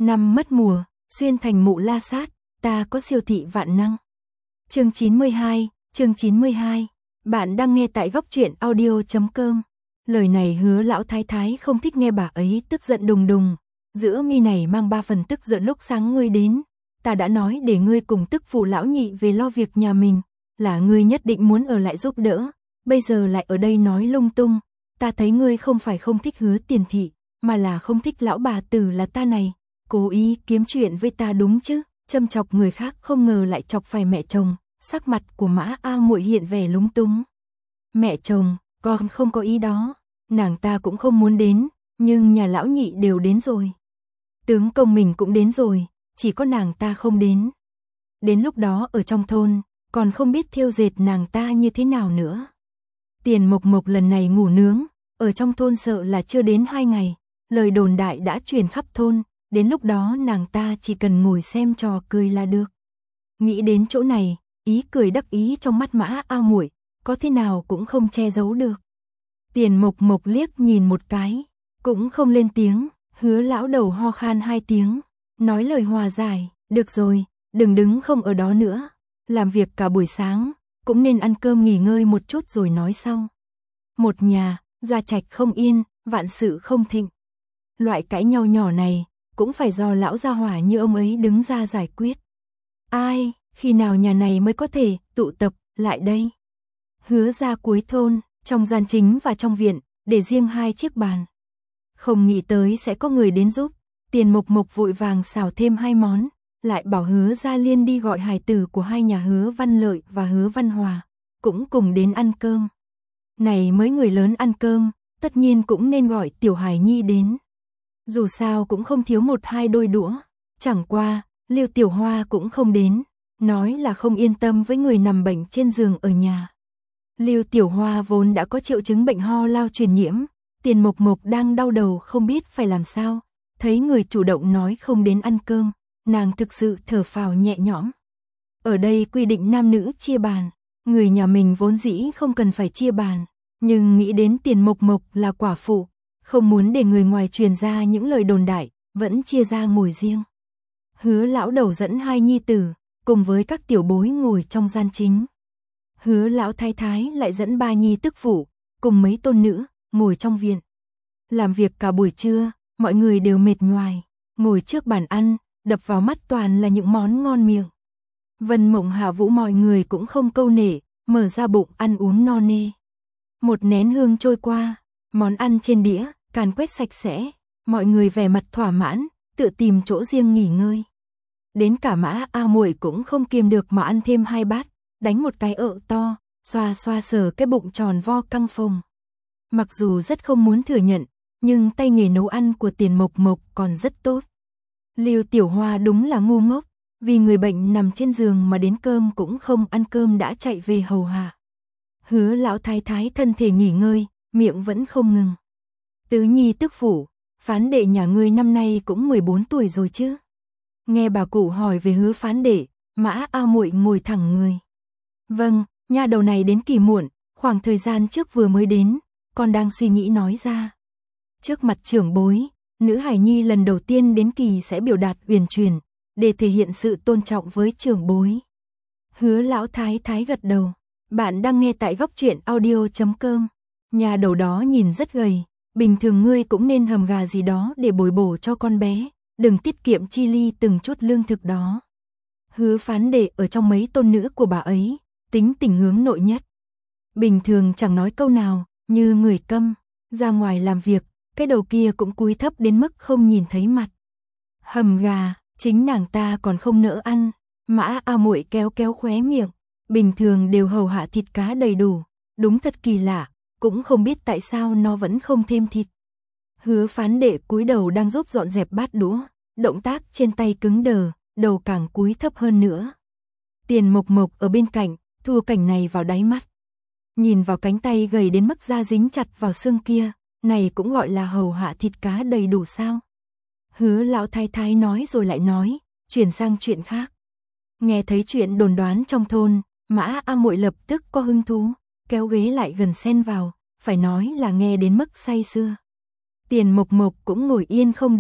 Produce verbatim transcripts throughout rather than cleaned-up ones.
Năm mất mùa, xuyên thành mụ la sát, ta có siêu thị vạn năng. Chương chín mươi hai, chương chín mươi hai. Bạn đang nghe tại góc truyện audio chấm com. Lời này Hứa lão thái thái không thích nghe, bà ấy tức giận đùng đùng, giữa mi này mang ba phần tức giận. Lúc sáng ngươi đến, ta đã nói để ngươi cùng tức phụ lão nhị về lo việc nhà mình, là ngươi nhất định muốn ở lại giúp đỡ, bây giờ lại ở đây nói lung tung. Ta thấy ngươi không phải không thích Hứa Tiền thị, mà là không thích lão bà tử là ta này, cố ý kiếm chuyện với ta đúng chứ? Châm chọc người khác không ngờ lại chọc phải mẹ chồng. Sắc mặt của Mã A Muội hiện vẻ lúng túng. Mẹ chồng, con không có ý đó, nàng ta cũng không muốn đến, nhưng nhà lão nhị đều đến rồi. Tướng công mình cũng đến rồi, chỉ có nàng ta không đến. Đến lúc đó ở trong thôn, còn không biết thêu dệt nàng ta như thế nào nữa. Tiền Mộc Mộc lần này ngủ nướng, ở trong thôn sợ là chưa đến hai ngày, lời đồn đại đã truyền khắp thôn, đến lúc đó nàng ta chỉ cần ngồi xem trò cười là được. Nghĩ đến chỗ này, ý cười đắc ý trong mắt Mã A Muội có thế nào cũng không che giấu được. Tiền Mộc Mộc liếc nhìn một cái, cũng không lên tiếng. Hứa lão đầu ho khan hai tiếng, nói lời hòa giải, được rồi, đừng đứng không ở đó nữa, làm việc cả buổi sáng, cũng nên ăn cơm nghỉ ngơi một chút rồi nói sau. Một nhà, gia trạch không yên, vạn sự không thịnh. Loại cãi nhau nhỏ này, cũng phải do lão gia hỏa như ông ấy đứng ra giải quyết. Ai, khi nào nhà này mới có thể tụ tập lại đây? Hứa ra cuối thôn, trong gian chính và trong viện, để riêng hai chiếc bàn. Không nghĩ tới sẽ có người đến giúp, Tiền Mộc Mộc vội vàng xào thêm hai món, lại bảo Hứa Gia Liên đi gọi hài tử của hai nhà Hứa Văn Lợi và Hứa Văn Hòa, cũng cùng đến ăn cơm. Này mới người lớn ăn cơm, tất nhiên cũng nên gọi tiểu hài nhi đến. Dù sao cũng không thiếu một hai đôi đũa, chẳng qua, Liêu Tiểu Hoa cũng không đến, nói là không yên tâm với người nằm bệnh trên giường ở nhà. Liêu Tiểu Hoa vốn đã có triệu chứng bệnh ho lao truyền nhiễm, Tiền Mộc Mộc đang đau đầu không biết phải làm sao, thấy người chủ động nói không đến ăn cơm, nàng thực sự thở phào nhẹ nhõm. Ở đây quy định nam nữ chia bàn, người nhà mình vốn dĩ không cần phải chia bàn, nhưng nghĩ đến Tiền Mộc Mộc là quả phụ, không muốn để người ngoài truyền ra những lời đồn đại, vẫn chia ra ngồi riêng. Hứa lão đầu dẫn hai nhi tử, cùng với các tiểu bối ngồi trong gian chính. Hứa lão thái thái lại dẫn ba nhi tức phụ, cùng mấy tôn nữ, ngồi trong viện. Làm việc cả buổi trưa, mọi người đều mệt nhoài, ngồi trước bàn ăn, đập vào mắt toàn là những món ngon miệng. Vân Mộng Hạ Vũ mọi người cũng không câu nể, mở ra bụng ăn uống no nê. Một nén hương trôi qua, món ăn trên đĩa, càn quét sạch sẽ, mọi người vẻ mặt thỏa mãn, tự tìm chỗ riêng nghỉ ngơi. Đến cả Mã A Muội cũng không kiềm được mà ăn thêm hai bát, đánh một cái ợ to, xoa xoa sờ cái bụng tròn vo căng phồng. Mặc dù rất không muốn thừa nhận, nhưng tay nghề nấu ăn của Tiền Mộc Mộc còn rất tốt. Liêu Tiểu Hoa đúng là ngu ngốc, vì người bệnh nằm trên giường mà đến cơm cũng không ăn cơm đã chạy về hầu hạ. Hứa lão thái thái thân thể nghỉ ngơi, miệng vẫn không ngừng. Tứ nhi tức phụ, phán đệ nhà ngươi năm nay cũng mười bốn tuổi rồi chứ? Nghe bà cụ hỏi về Hứa phán đệ, Mã A Muội ngồi thẳng người. Vâng, nha đầu này đến kỳ muộn, khoảng thời gian trước vừa mới đến, con đang suy nghĩ nói ra. Trước mặt trưởng bối, nữ hài nhi lần đầu tiên đến kỳ sẽ biểu đạt uyển chuyển, để thể hiện sự tôn trọng với trưởng bối. Hứa lão thái thái gật đầu. Bạn đang nghe tại góc truyện audio chấm com. Nhà đầu đó nhìn rất gầy, bình thường ngươi cũng nên hầm gà gì đó để bồi bổ cho con bé, đừng tiết kiệm chi ly từng chút lương thực đó. Hứa phán đệ ở trong mấy tôn nữ của bà ấy, tính tình hướng nội nhất. Bình thường chẳng nói câu nào, như người câm, ra ngoài làm việc, cái đầu kia cũng cúi thấp đến mức không nhìn thấy mặt. Hầm gà, chính nàng ta còn không nỡ ăn, Mã A Muội kéo kéo khóe miệng, bình thường đều hầu hạ thịt cá đầy đủ, đúng thật kỳ lạ, cũng không biết tại sao nó vẫn không thêm thịt. Hứa phán đệ cúi đầu đang giúp dọn dẹp bát đũa, động tác trên tay cứng đờ, đầu càng cúi thấp hơn nữa. Tiền Mộc Mộc ở bên cạnh, thu cảnh này vào đáy mắt. Nhìn vào cánh tay gầy đến mức da dính chặt vào xương kia, này cũng gọi là hầu hạ thịt cá đầy đủ sao? Hứa lão thái thái nói rồi lại nói, chuyển sang chuyện khác. Nghe thấy chuyện đồn đoán trong thôn, Mã A Muội lập tức có hứng thú, kéo ghế lại gần xen vào, phải nói là nghe đến mức say sưa. Tiền Mộc Mộc cũng ngồi yên không động,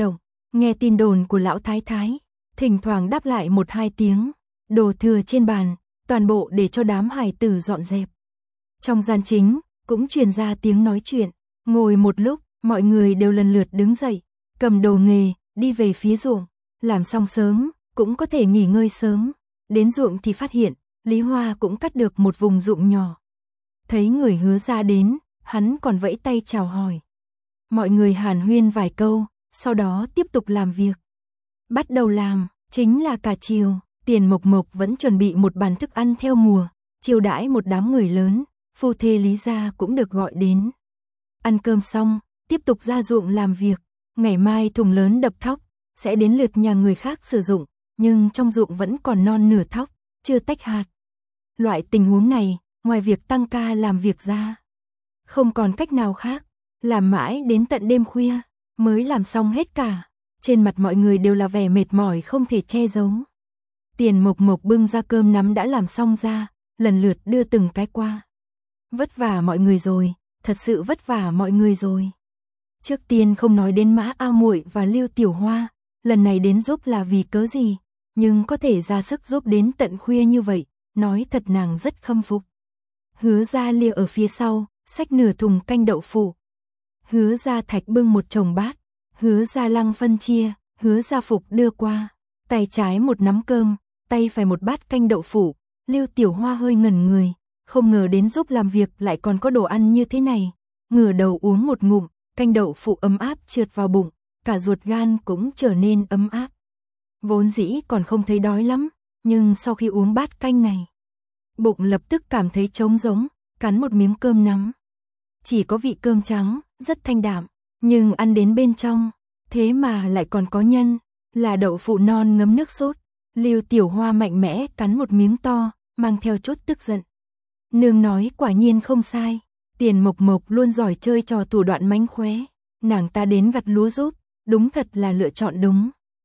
nghe tin đồn của lão thái thái, thỉnh thoảng đáp lại một hai tiếng, đồ thừa trên bàn, toàn bộ để cho đám hài tử dọn dẹp. Trong gian chính, cũng truyền ra tiếng nói chuyện, ngồi một lúc, mọi người đều lần lượt đứng dậy, cầm đồ nghề, đi về phía ruộng, làm xong sớm, cũng có thể nghỉ ngơi sớm. Đến ruộng thì phát hiện, Lý Hoa cũng cắt được một vùng ruộng nhỏ. Thấy người Hứa ra đến, hắn còn vẫy tay chào hỏi. Mọi người hàn huyên vài câu, sau đó tiếp tục làm việc. Bắt đầu làm, chính là cả chiều, Tiền Mộc Mộc vẫn chuẩn bị một bàn thức ăn theo mùa, chiêu đãi một đám người lớn, phu thê Lý gia cũng được gọi đến. Ăn cơm xong, tiếp tục ra ruộng làm việc, ngày mai thùng lớn đập thóc, sẽ đến lượt nhà người khác sử dụng, nhưng trong ruộng vẫn còn non nửa thóc, chưa tách hạt. Loại tình huống này, ngoài việc tăng ca làm việc ra, không còn cách nào khác, làm mãi đến tận đêm khuya, mới làm xong hết cả. Trên mặt mọi người đều là vẻ mệt mỏi không thể che giấu. Tiền Mộc Mộc bưng ra cơm nắm đã làm xong ra, lần lượt đưa từng cái qua. Vất vả mọi người rồi, thật sự vất vả mọi người rồi. Trước tiên không nói đến Mã A Muội và Lưu Tiểu Hoa, lần này đến giúp là vì cớ gì, nhưng có thể ra sức giúp đến tận khuya như vậy, nói thật nàng rất khâm phục. Hứa Gia Lia ở phía sau, xách nửa thùng canh đậu phụ. Hứa Gia Thạch bưng một chồng bát, Hứa Gia Lăng phân chia, Hứa Gia Phục đưa qua, tay trái một nắm cơm, tay phải một bát canh đậu phụ. Lưu Tiểu Hoa hơi ngẩn người, không ngờ đến giúp làm việc lại còn có đồ ăn như thế này, ngửa đầu uống một ngụm, canh đậu phụ ấm áp trượt vào bụng, cả ruột gan cũng trở nên ấm áp. Vốn dĩ còn không thấy đói lắm, nhưng sau khi uống bát canh này, bụng lập tức cảm thấy trống rỗng, cắn một miếng cơm nắm. Chỉ có vị cơm trắng, rất thanh đạm, nhưng ăn đến bên trong, thế mà lại còn có nhân, là đậu phụ non ngấm nước sốt. Lưu Tiểu Hoa mạnh mẽ cắn một miếng to, mang theo chút tức giận. Nương nói quả nhiên không sai, Tiền Mộc Mộc luôn giỏi chơi trò thủ đoạn mánh khóe, nàng ta đến gặt lúa giúp, đúng thật là lựa chọn đúng.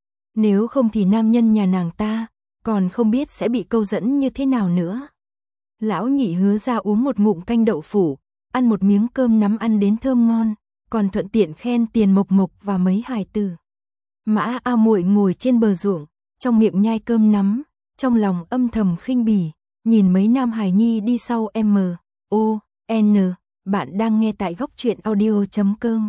Nếu không thì nam nhân nhà nàng ta, còn không biết sẽ bị câu dẫn như thế nào nữa. Lão nhị Hứa ra uống một ngụm canh đậu phụ, ăn một miếng cơm nắm ăn đến thơm ngon, còn thuận tiện khen Tiền Mộc Mộc và mấy hài tử. Mã A Muội ngồi trên bờ ruộng, trong miệng nhai cơm nắm, trong lòng âm thầm khinh bỉ, nhìn mấy nam hài nhi đi sau M, O, N, bạn đang nghe tại góc truyện audio chấm com.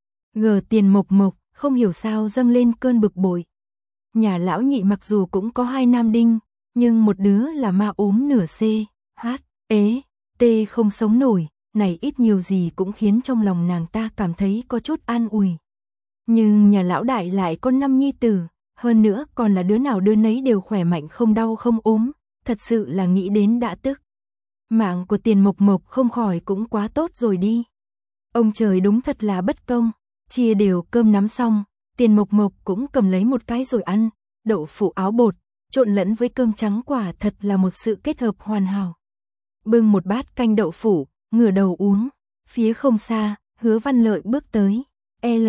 G Tiền Mộc Mộc, không hiểu sao dâng lên cơn bực bội. Nhà lão nhị mặc dù cũng có hai nam đinh, nhưng một đứa là ma ốm nửa C, H, ế, T không sống nổi, này ít nhiều gì cũng khiến trong lòng nàng ta cảm thấy có chút an ủi. Nhưng nhà lão đại lại có năm nhi tử, hơn nữa còn là đứa nào đứa nấy đều khỏe mạnh không đau không ốm, thật sự là nghĩ đến đã tức. Mạng của Tiền Mộc Mộc không khỏi cũng quá tốt rồi đi. Ông trời đúng thật là bất công, chia đều cơm nắm xong, Tiền Mộc Mộc cũng cầm lấy một cái rồi ăn, đậu phụ áo bột, trộn lẫn với cơm trắng quả thật là một sự kết hợp hoàn hảo. Bưng một bát canh đậu phụ, ngửa đầu uống, phía không xa, Hứa Văn Lợi bước tới, L,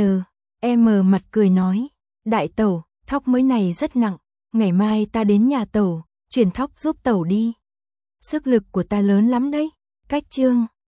M mặt cười nói, đại tẩu, thóc mới này rất nặng, ngày mai ta đến nhà tẩu, chuyển thóc giúp tẩu đi. Sức lực của ta lớn lắm đấy, cách chương.